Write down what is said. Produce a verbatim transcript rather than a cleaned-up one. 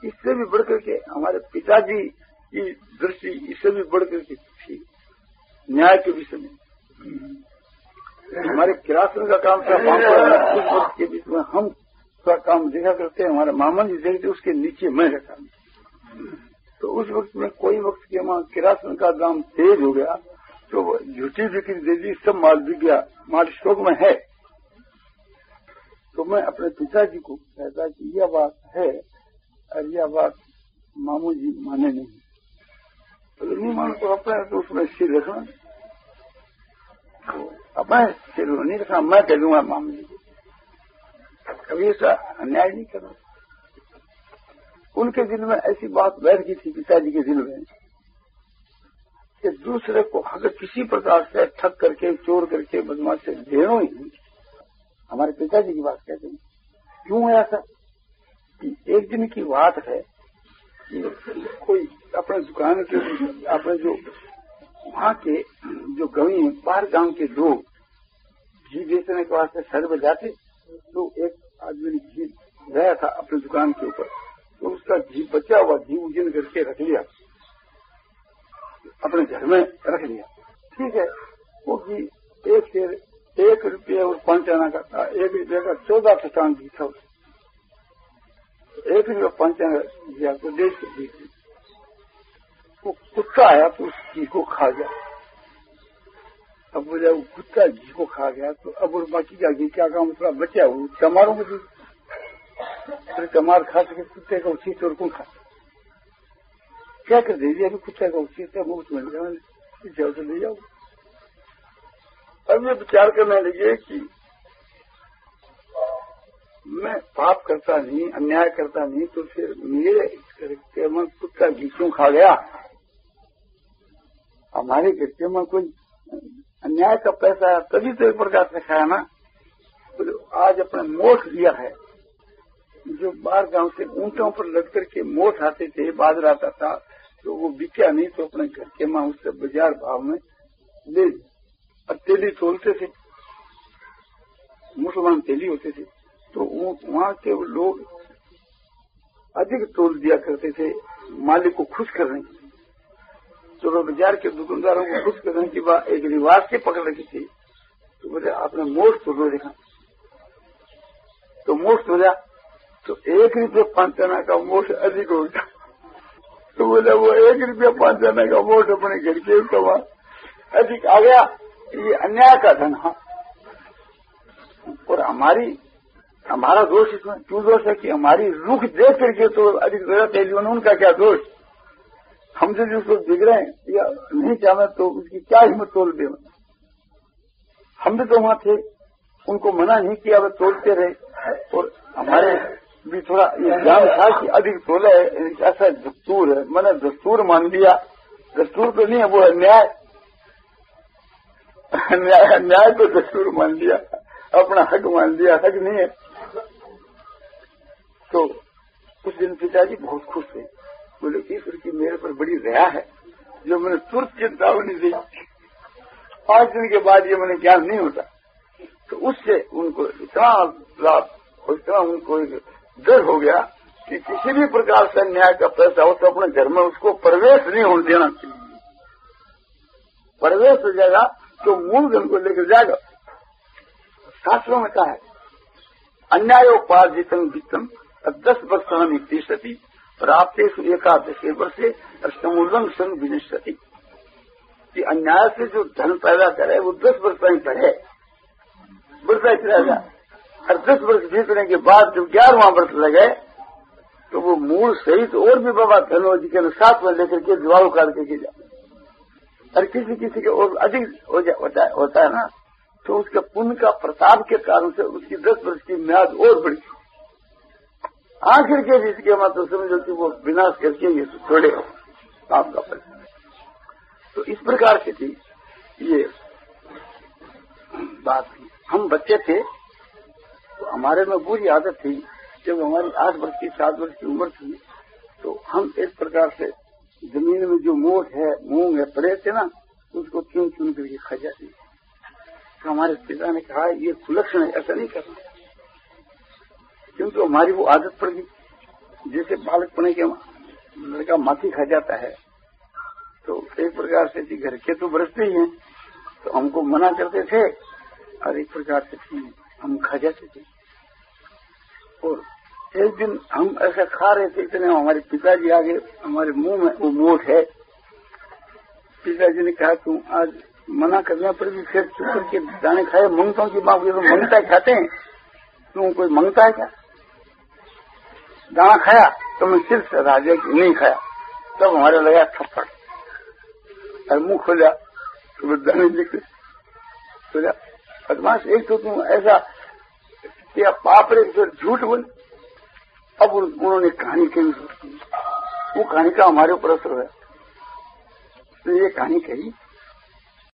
इससे भी बढ़कर के हमारे पिताजी की दृष्टि इससे भी बढ़कर के थी न्याय के विषय में। हमारे किरासन का काम था उस वक्त के बीच में हम का काम देखा करते हैं, हमारे मामा जी देखते उसके नीचे मैं रहता। तो उस वक्त में कोई वक्त के वहां किरासन का दाम तेज हो गया तो झूठी बिक्री दे दी, सब माल बिक गया, माल स्टॉक में है। तो मैं अपने पिताजी को कहता कि यह बात है और यह बात मामू जी माने नहीं, तो नहीं मानो तो अपने तो उसमें सिर रखना, तो अपने सिर नहीं रखना, मैं कह दूंगा मामू जी को, कभी ऐसा अन्याय नहीं करना। उनके दिल में ऐसी बात बैठ गई थी पिताजी के दिल में कि दूसरे को अगर किसी प्रकार से ठग करके चोर करके बदमाश से देना ही नहीं। हमारे पिताजी की बात कहते हैं। क्यों है ऐसा कि एक दिन की बात है कि कोई अपने दुकान के अपने जो वहां के जो गवी बाहर गांव के लोग घी बेचने के वास्ते शहर में जाते, तो एक आदमी ने घी गया था अपनी दुकान के ऊपर, तो उसका घी बचा हुआ घी उजन करके रख लिया, अपने घर में रख लिया। ठीक है, वो घी एक शेर एक रुपये और पांच आना का था, एक रुपये का चौदह पचान घी था, एक रुपये पांच आना दिया तो देश के घी। वो कुत्ता आया तो उस घी को खा गया। अब बोला वो कुत्ता घी को खा गया तो अब और बाकी का घी क्या काम, थोड़ा बचा वो चमारों में दी, फिर चमार खा सके कुत्ते का उसी चोर कौन खा, क्या कर दीजिए अभी कुत्ते का उसी से मुफ्त मिल गया तो ले जाओ। अब ये विचार करने लगे कि मैं पाप करता नहीं, अन्याय करता नहीं, तो फिर मेरे घर में कुत्ता घी क्यों खा गया। हमारे घर के में कोई अन्याय का पैसा है तभी तो एक प्रकार से खाया ना। तो आज अपने मोठ लिया है, जो बाहर गांव से ऊंटों पर लग करके मोठ आते थे, बाजरा आता था, तो वो बिका नहीं तो अपने घर के मां उससे बाजार भाव में ले, और तेली तोलते थे, मुसलमान तेली होते थे, तो वहां के लोग अधिक तोल दिया करते थे मालिक को खुश करने की। तो वो बाजार के दुकानदारों को खुश करने की बात एक रिवाज से पकड़ रखी थी। तो बोले आपने मोठ तोलो देखा, तो मोठ तोला तो एक रुपये पांच आना का मोठ अधिक हो गया। तो बोले वो एक रुपया पांच आना का मोठ अपने घर के कमा अधिक आ गया, ये अन्याय का धन। हाँ, और हमारी हमारा दोष इसमें क्यों दोष है कि हमारी रुख देख करके तो अधिक जरूरत है, उनका क्या दोष, हमसे जो उसको दिख रहे हैं या नहीं चाहे तो उसकी क्या हिम्मत तोल दे। हम भी तो वहां थे, उनको मना नहीं किया, वे तोलते रहे, और हमारे भी थोड़ा ये ज्ञान था कि अधिक तोले ऐसा दस्तूर है, मैंने दस्तूर मान लिया। दस्तूर तो नहीं है, वो है न्याय। न्याय न्याय को दस्तूर मान लिया, अपना हक मान लिया, हक नहीं है। तो उस दिन पिताजी बहुत खुश थे, बोले ईश्वर की मेरे पर बड़ी दया है जो मैंने तुरंत चेतावनी दी, पांच दिन के बाद ये मैंने ज्ञान नहीं होता। तो उससे उनको इतना लाभ और इतना उनको डर हो गया कि किसी भी प्रकार से न्याय का पैसा हो तो अपने घर में उसको प्रवेश नहीं होने देना चाहिए। प्रवेश हो जाएगा तो मूलधन को लेकर जाएगा। शास्त्रों में कहा है अन्यायोपार्जितम वित्तम दस वर्षान इक्तिशति प्राप्तेषु एकादश वर्षे समूलम सन विनिष्यति, कि अन्याय से जो धन पैदा करे वो दस वर्ष ही करे, वर्षा रहेगा। और दस वर्ष बीतने के बाद जब ग्यारहवां वर्ष लगे तो वो मूल सहित और भी बाबा धन जी के साथ में लेकर के दिवाल काट के जाए। और किसी किसी के और अधिक हो जा, होता, है, होता है ना, तो उसके पुण्य का प्रताप के कारण से उसकी दस वर्ष की म्याद और बढ़ी। आखिर के बीच के मत तो समझो कि वो विनाश करके ये छोड़े आपका पैसा। तो इस प्रकार से थी ये बात। हम बच्चे थे तो हमारे में बुरी आदत थी, जब हमारी आठ वर्ष की सात वर्ष की उम्र थी तो हम इस प्रकार से जमीन में जो मोठ है, मूंग है, पड़े थे ना, उसको चुन चुन करके खा जाती। तो हमारे पिता ने कहा ये कुलक्षण है, ऐसा नहीं करना, क्योंकि हमारी वो आदत पड़ गई। जिस जैसे बालकपने के लड़का माथी खा जाता है, तो एक प्रकार से जी घर के तो बरसते ही हैं, तो हमको मना करते थे और एक प्रकार से हम खा जाते थे। और एक दिन हम ऐसा खा रहे थे, इतने हमारे पिताजी आगे, हमारे मुंह में वो मोट है। पिताजी ने कहा तुम आज मना करने पर भी फिर चुप करके दाने खाए, मंगतों की माँ, तो मंगता खाते हैं, तुम कोई मंगता है क्या? दाना खाया तो मैं सिर्फ राजा नहीं खाया, तब हमारे लगा थप्पड़ और मुंह खोला तो दाने निकले। खोला बदमाश, एक तो तुम ऐसा क्या पाप रे, फिर झूठ बोल। अब उन्होंने कहानी कही, वो कहानी का हमारे ऊपर असर है, तो ये कहानी कही